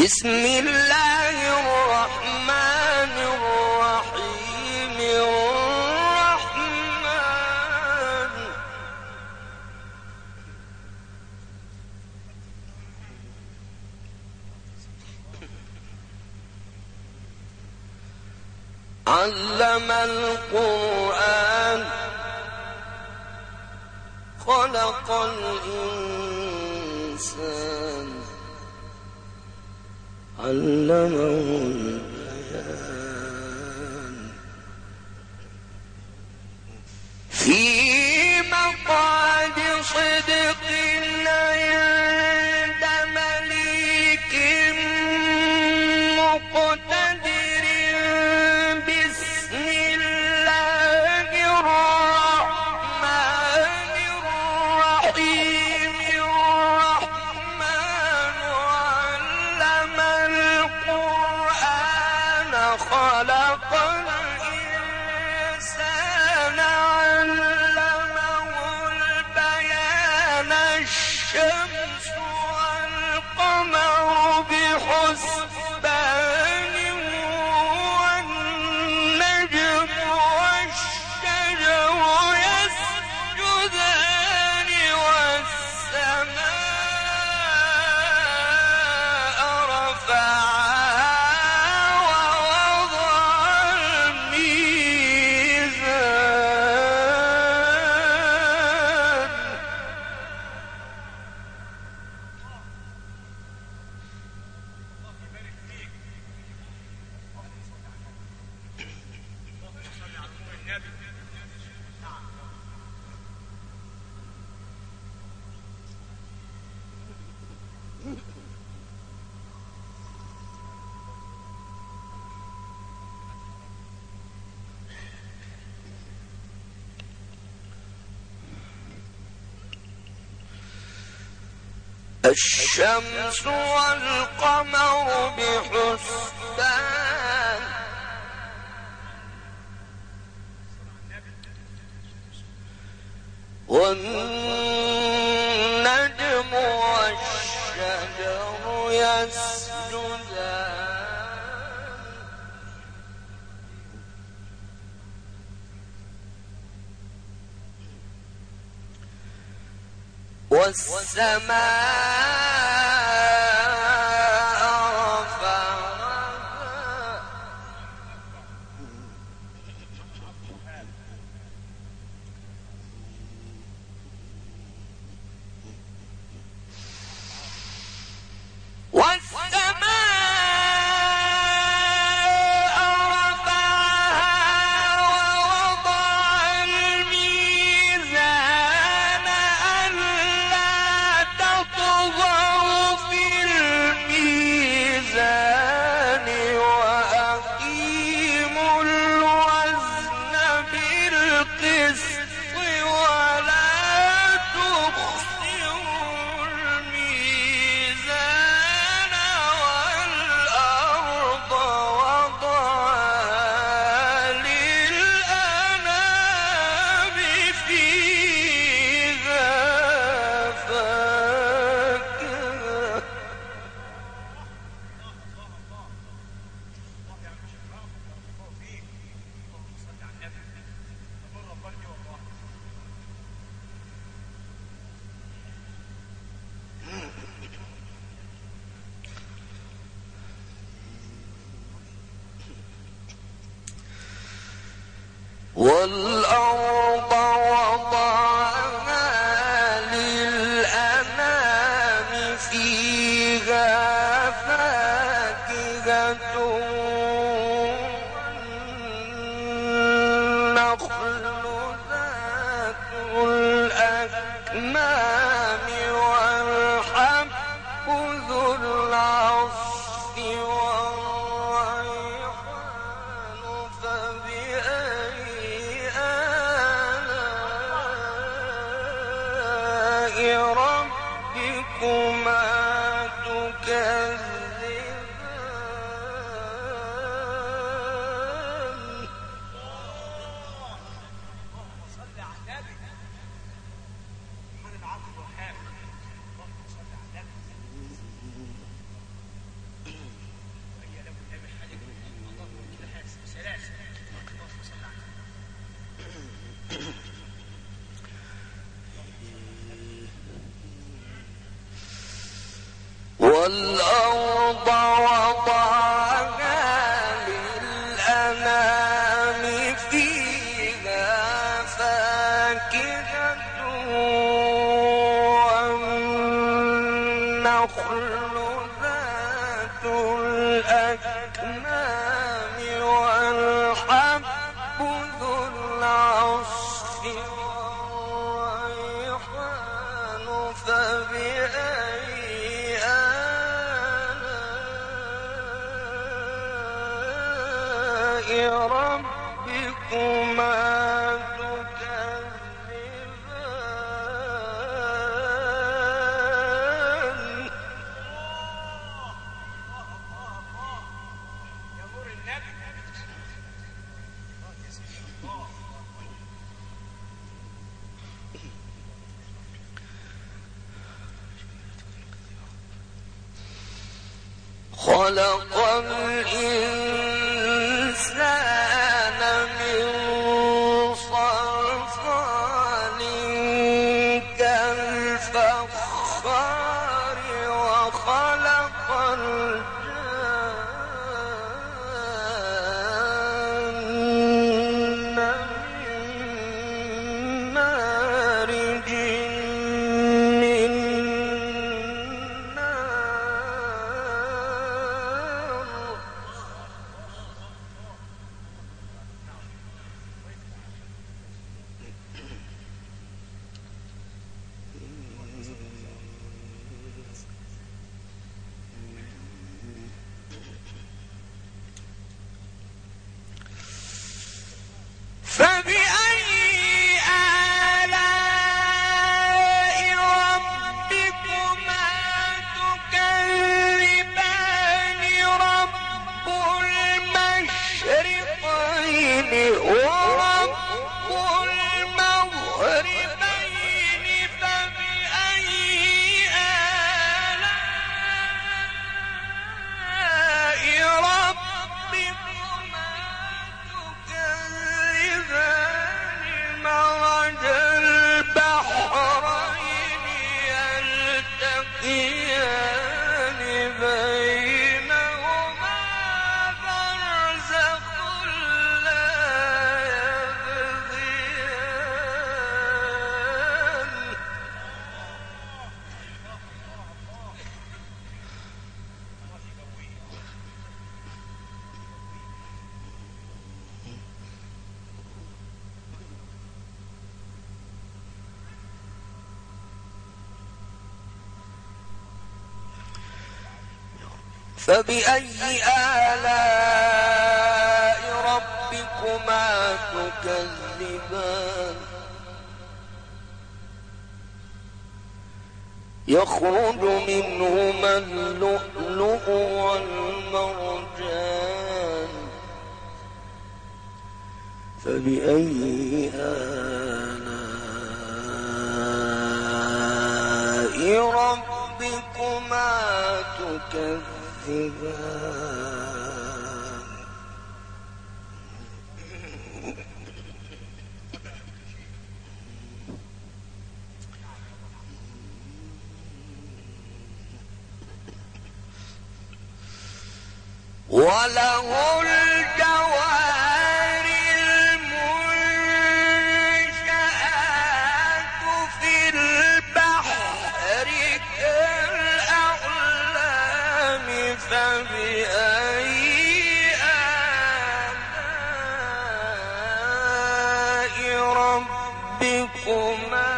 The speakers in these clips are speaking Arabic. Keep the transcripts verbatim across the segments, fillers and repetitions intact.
بسم الله الرحمن الرحيم الرحمن علم القرآن خلق الإنسان علمه البيان في مقعد صدق عند مليك مقتدر بسم الله الرحمن الرحيم الرحمن علم القرآن خلق الإنسان علمه البيان الشمس والقمر بحسبان والنجم والشجر يسجدان والسماء رفعها ووضع الميزان الشمس والقمر بحسبان والنجم والشجر يسجدان والسماء رفعها والسماء رفعها ووضع الميزان ألا تطغوا في الميزان وأقيموا الوزن بالقسط ولا تخسروا الميزان والأرض وضعها للأنام فيها فاكهة والأرض وضعها للأنام فيها فاكهة والنخل ذات الأكمام والحب ذو العصف والريحان فبأي آلاء ربكما تكذبان صل على النبي محمد العبد الوهاب. اللهم صل على النبي. والأرض وضعها للأنام فيها فاكهة والنخل ذات الأكمام والحب ذو العصف والريحان فبأي آلاء ربكما تكذبان يا نور النبي. يا سيدي الله. خلق الإنسان من صلصال كالفخار وخلق الجن من مارج من نار فبأي آلاء ربكما تكذبان رب المشرقين ورب المغربين فبأي آلاء ربكما تكذبان مرج البحرين يلتقيان بينهما برزخ لا يبغيان فبأي آلاء ربكما تكذبان يخرج منهما اللؤلؤ والمرجان فبأي آلاء ربكما تكذبان وله الجوار المنشآت في البحر كالأعلام فبأي آلاء ربكما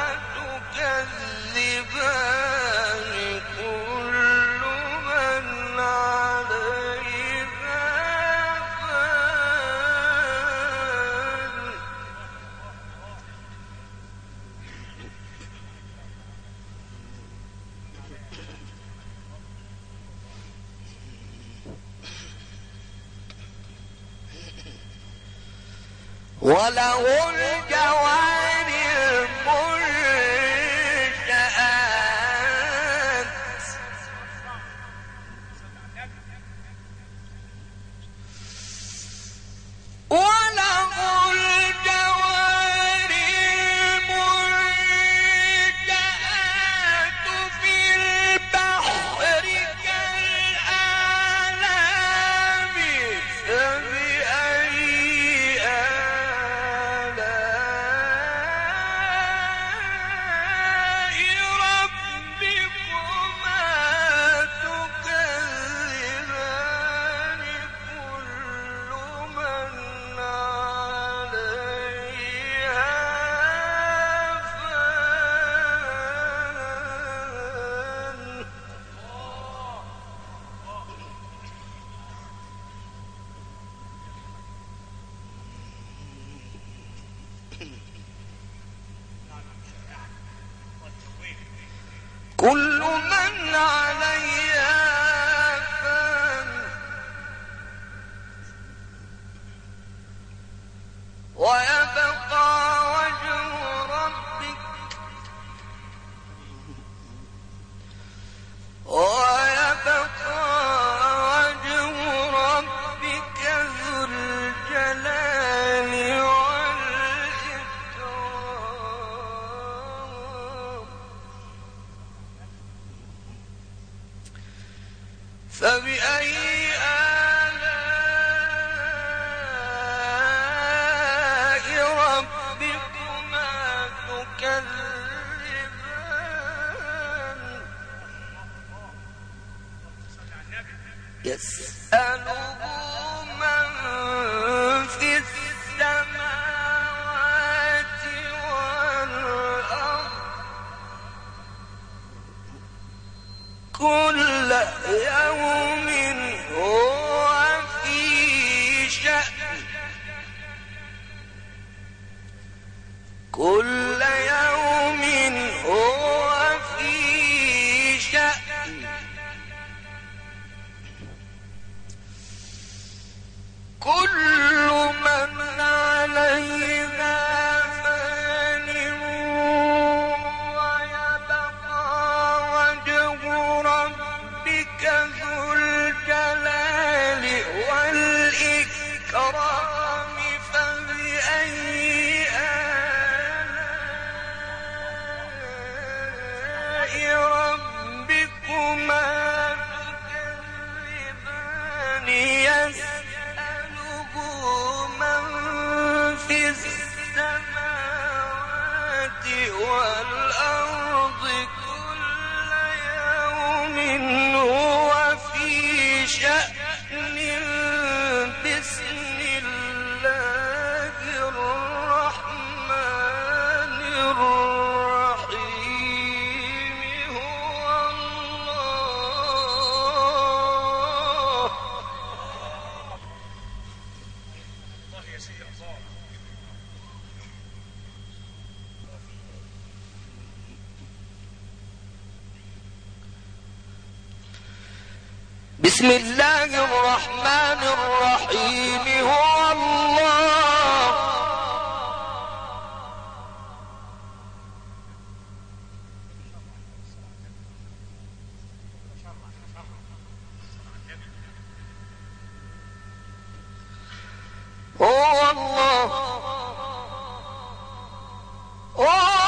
تكذبان كل من عليها فان وله الجوار المنشآت وله الجوار المنشآت في البحر كل من عليها فان ويبقى وجه ربك ويبقى وجه ربك ذو الجلال والإكرام فبأي آلاء ربكما تكذبان يسأله من في السماوات والأرض كل يوم هو في شأن كل يوم هو في شأن كل من عليها فان ويبقى وجه ربك ذو الجلال والإكرام فبأي آلاء ربكما تكذبان يسأله من في السماوات والأرض كل يوم هو في شأن بسم الله الرحمن الرحيم هو الله الله يا سيدي الله. بسم الله الرحمن الرحيم هو الله هو الله هو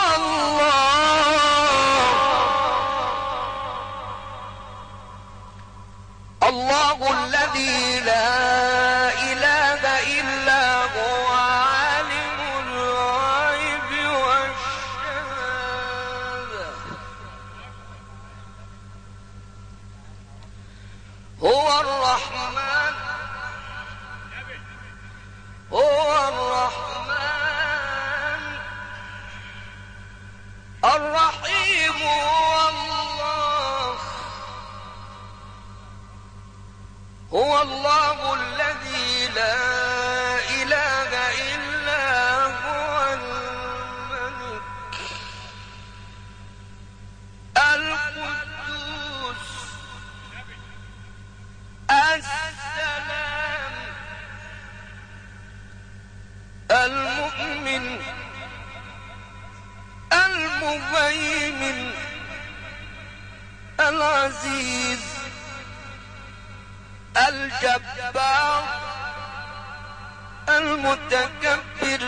الله الله الذي لا إله إلا هو عالم الغيب والشهادة هو الرحمن هو الرحمن الرحيم هو الله هو الله الذي لا إله إلا هو الملك القدوس السلام المؤمن المهيمن العزيز الجبار المتكبر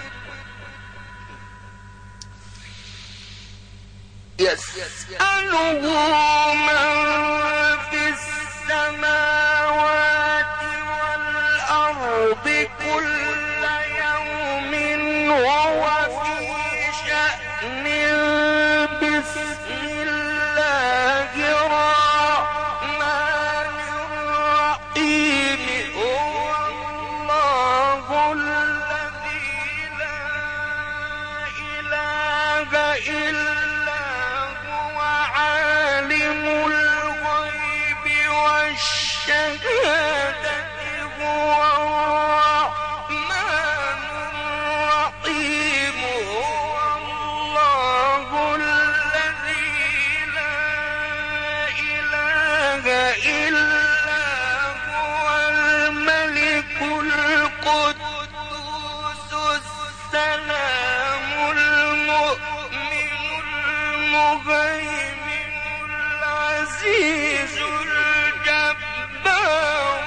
يسأله من في السماوات والأرض كل يوم هو في شأن بسم الله الرحمن الرحيم هو الله الذي لا إله إلا هو عالم إله إلا هو الملك القدوس السلام المؤمن المهيمن العزيز الجبار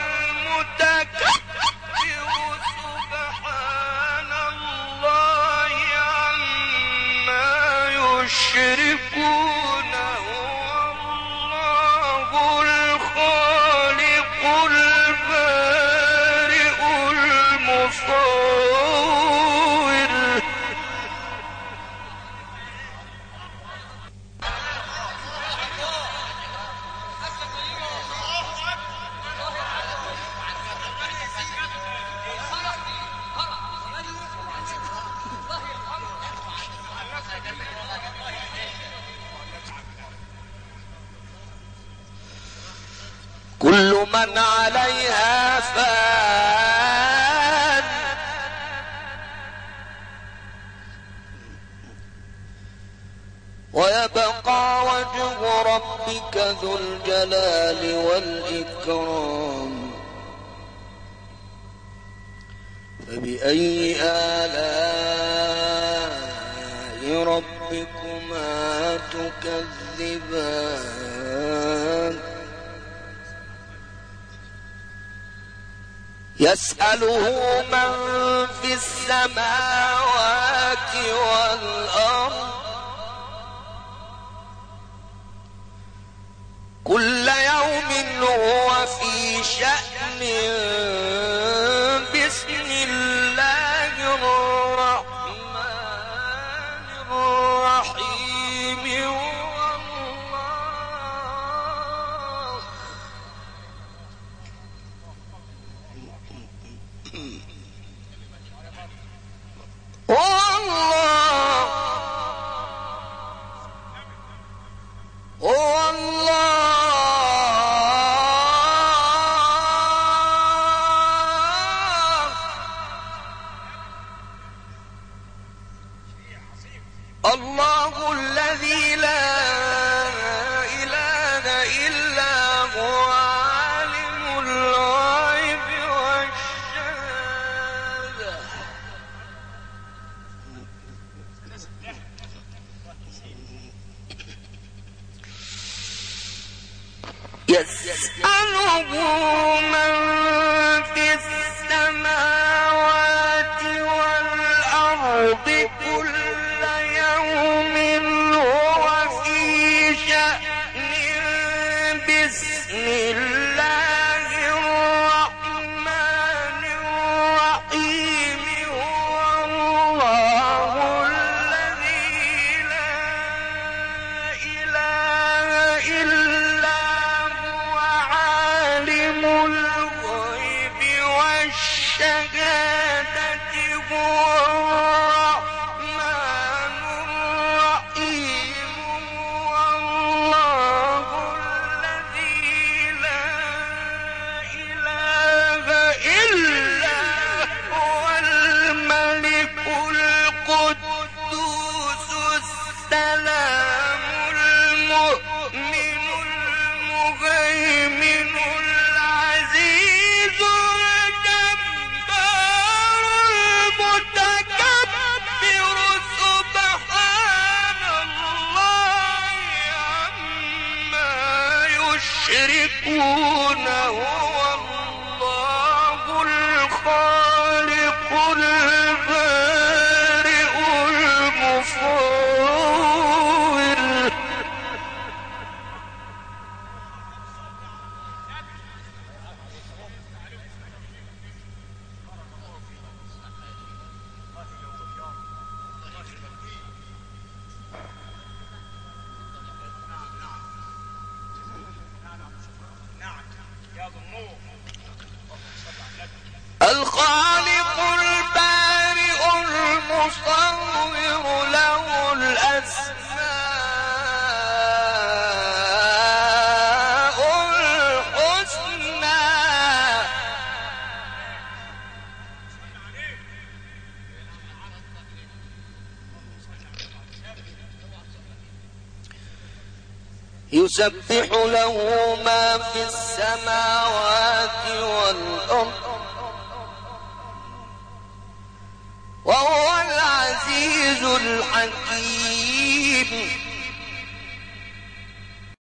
المتكبر سبحان الله عما يشركون هو الله الخالق البارئ المصور. كل من عليها فان ويبقى وجه ربك ذو الجلال والإكرام. فبأي آلاء ربكما تكذبان؟ يسأله من في السماوات والأرض كل يوم هو في شأن. بسم الله الرحمن الرحيم. والله هو الله الله الذي لا إله إلا هو عالم الغيب والشهادة. يسأله من في السماوات والأرض كل يوم هو في شأن. بسم الله الرحمن الرحيم. هو الله الذي لا إله إلا هو عالم الغيب والشهادة. هو الرحمن الرحيم. هو الله الذي لا إله إلا هو الملك القدوس السلام المؤمن المهيمن العزيز الجبار المتكبر سبحان الله عما يشركون. هو الله الخالق البارئ المصور. نعم يا ذو النور. يسبح له ما في السماوات والأرض وهو العزيز الحكيم